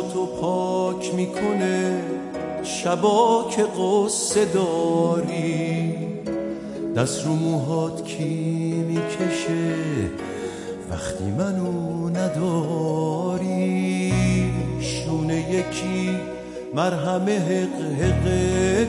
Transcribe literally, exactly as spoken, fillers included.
چشماتو پاک میکنه شبا که قصه داری، دست رو موهات کی میکشه وقتی منو نداری، شونه یکی مرهم حق حقه